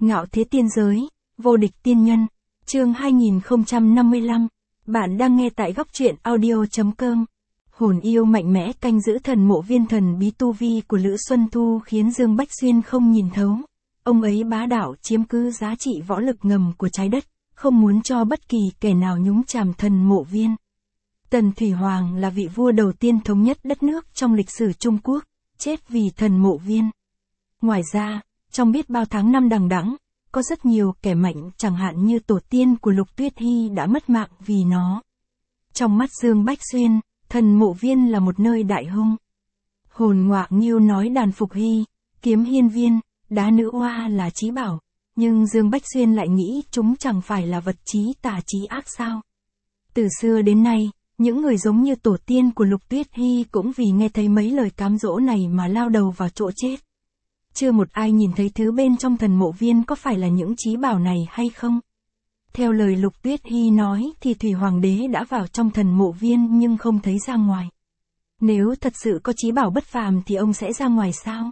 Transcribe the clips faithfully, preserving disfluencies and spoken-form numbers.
Ngạo thế tiên giới, vô địch tiên nhân, chương hai nghìn không trăm năm mươi lăm. Bạn đang nghe tại góc truyện audio chấm com. Hồn yêu mạnh mẽ canh giữ thần mộ viên, thần bí tu vi của Lữ Xuân Thu khiến Dương Bách Xuyên không nhìn thấu. Ông ấy bá đạo chiếm cứ giá trị võ lực ngầm của trái đất, không muốn cho bất kỳ kẻ nào nhúng chàm thần mộ viên. Tần Thủy Hoàng là vị vua đầu tiên thống nhất đất nước trong lịch sử Trung Quốc, chết vì thần mộ viên. Ngoài ra, trong biết bao tháng năm đằng đẵng, có rất nhiều kẻ mạnh chẳng hạn như tổ tiên của Lục Tuyết Hy đã mất mạng vì nó. Trong mắt Dương Bách Xuyên, thần mộ viên là một nơi đại hung. Hồn Ngoạc Nghiêu nói đàn Phục Hy, kiếm hiên viên, đá nữ hoa là chí bảo, nhưng Dương Bách Xuyên lại nghĩ chúng chẳng phải là vật chí tà chí ác sao. Từ xưa đến nay, những người giống như tổ tiên của Lục Tuyết Hy cũng vì nghe thấy mấy lời cám dỗ này mà lao đầu vào chỗ chết. Chưa một ai nhìn thấy thứ bên trong thần mộ viên có phải là những chí bảo này hay không. Theo lời Lục Tuyết Hy nói thì Thủy Hoàng đế đã vào trong thần mộ viên nhưng không thấy ra ngoài. Nếu thật sự có chí bảo bất phàm thì ông sẽ ra ngoài sao?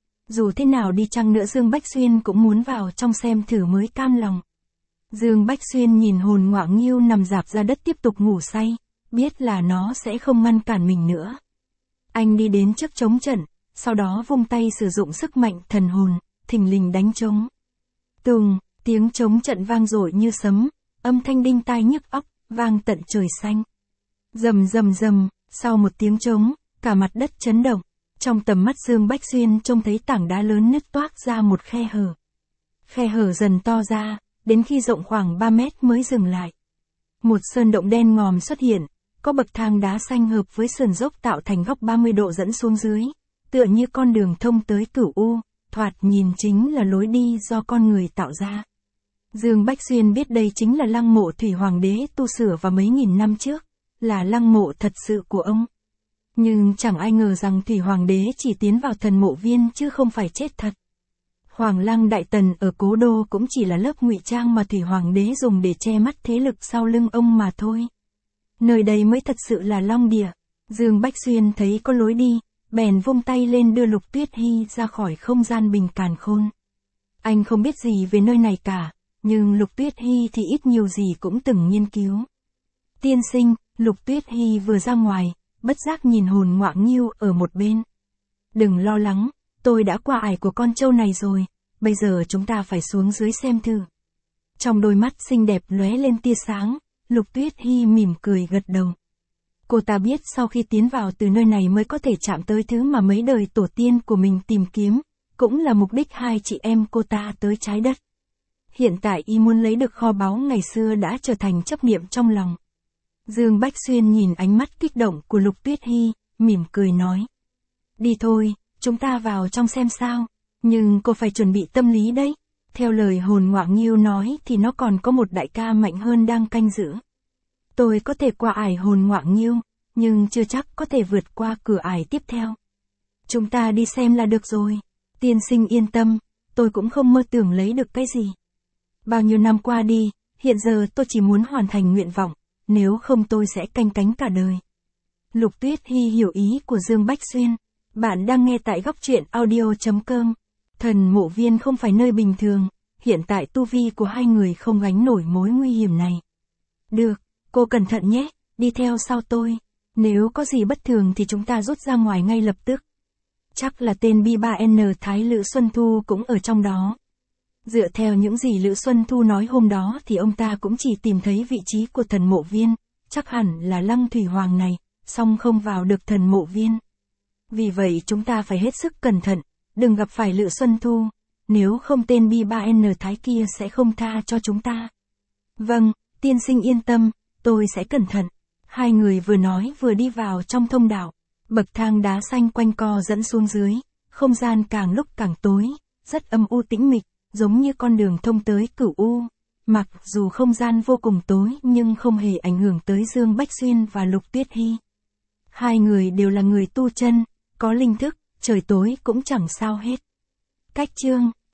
Dù thế nào đi chăng nữa Dương Bách Xuyên cũng muốn vào trong xem thử mới cam lòng. Dương Bách Xuyên nhìn Hồn Ngoạc Nghiêu nằm rạp ra đất tiếp tục ngủ say, biết là nó sẽ không ngăn cản mình nữa. Anh đi đến trước trống trận, sau đó vung tay sử dụng sức mạnh thần hồn, thình lình đánh trống. Tùng, tiếng trống trận vang dội như sấm, âm thanh đinh tai nhức óc, vang tận trời xanh. Rầm rầm rầm, sau một tiếng trống, cả mặt đất chấn động. Trong tầm mắt Dương Bách Xuyên trông thấy tảng đá lớn nứt toác ra một khe hở. Khe hở dần to ra, đến khi rộng khoảng ba mét mới dừng lại. Một sơn động đen ngòm xuất hiện, có bậc thang đá xanh hợp với sườn dốc tạo thành góc ba mươi độ dẫn xuống dưới, tựa như con đường thông tới Cửu U, thoạt nhìn chính là lối đi do con người tạo ra. Dương Bách Xuyên biết đây chính là lăng mộ Thủy Hoàng đế tu sửa vào mấy nghìn năm trước, là lăng mộ thật sự của ông. Nhưng chẳng ai ngờ rằng Thủy Hoàng đế chỉ tiến vào thần mộ viên chứ không phải chết thật. Hoàng lăng Đại Tần ở Cố Đô cũng chỉ là lớp ngụy trang mà Thủy Hoàng đế dùng để che mắt thế lực sau lưng ông mà thôi. Nơi đây mới thật sự là Long Địa. Dương Bách Xuyên thấy có lối đi, bèn vung tay lên đưa Lục Tuyết Hy ra khỏi không gian bình càn khôn. Anh không biết gì về nơi này cả, nhưng Lục Tuyết Hy thì ít nhiều gì cũng từng nghiên cứu. Tiên sinh, Lục Tuyết Hy vừa ra ngoài, bất giác nhìn Hồn Ngoạc Nghiêu ở một bên. Đừng lo lắng, tôi đã qua ải của con trâu này rồi, bây giờ chúng ta phải xuống dưới xem thử. Trong đôi mắt xinh đẹp lóe lên tia sáng, Lục Tuyết Hy mỉm cười gật đầu. Cô ta biết sau khi tiến vào từ nơi này mới có thể chạm tới thứ mà mấy đời tổ tiên của mình tìm kiếm, cũng là mục đích hai chị em cô ta tới trái đất. Hiện tại y muốn lấy được kho báu ngày xưa đã trở thành chấp niệm trong lòng. Dương Bách Xuyên nhìn ánh mắt kích động của Lục Tuyết Hy, mỉm cười nói. Đi thôi, chúng ta vào trong xem sao, nhưng cô phải chuẩn bị tâm lý đấy. Theo lời Hồn Ngoạc Nghiêu nói thì nó còn có một đại ca mạnh hơn đang canh giữ. Tôi có thể qua ải Hồn Ngoạc Nghiêu, nhưng chưa chắc có thể vượt qua cửa ải tiếp theo. Chúng ta đi xem là được rồi. Tiên sinh yên tâm, tôi cũng không mơ tưởng lấy được cái gì. Bao nhiêu năm qua đi, hiện giờ tôi chỉ muốn hoàn thành nguyện vọng, nếu không tôi sẽ canh cánh cả đời. Lục Tuyết Hy hiểu ý của Dương Bách Xuyên. Bạn đang nghe tại góc truyện audio chấm com. Thần mộ viên không phải nơi bình thường, hiện tại tu vi của hai người không gánh nổi mối nguy hiểm này. Được, cô cẩn thận nhé, đi theo sau tôi. Nếu có gì bất thường thì chúng ta rút ra ngoài ngay lập tức. Chắc là tên B ba N Thái Lữ Xuân Thu cũng ở trong đó. Dựa theo những gì Lữ Xuân Thu nói hôm đó thì ông ta cũng chỉ tìm thấy vị trí của thần mộ viên, chắc hẳn là lăng Thủy Hoàng này, song không vào được thần mộ viên. Vì vậy chúng ta phải hết sức cẩn thận, đừng gặp phải Lữ Xuân Thu, nếu không tên B ba N Thái kia sẽ không tha cho chúng ta. Vâng, tiên sinh yên tâm, tôi sẽ cẩn thận. Hai người vừa nói vừa đi vào trong thông đạo, bậc thang đá xanh quanh co dẫn xuống dưới, không gian càng lúc càng tối, rất âm u tĩnh mịch, giống như con đường thông tới Cửu U. Mặc dù không gian vô cùng tối nhưng không hề ảnh hưởng tới Dương Bách Xuyên và Lục Tuyết Hy. Hai người đều là người tu chân, có linh thức, trời tối cũng chẳng sao hết. Cách chương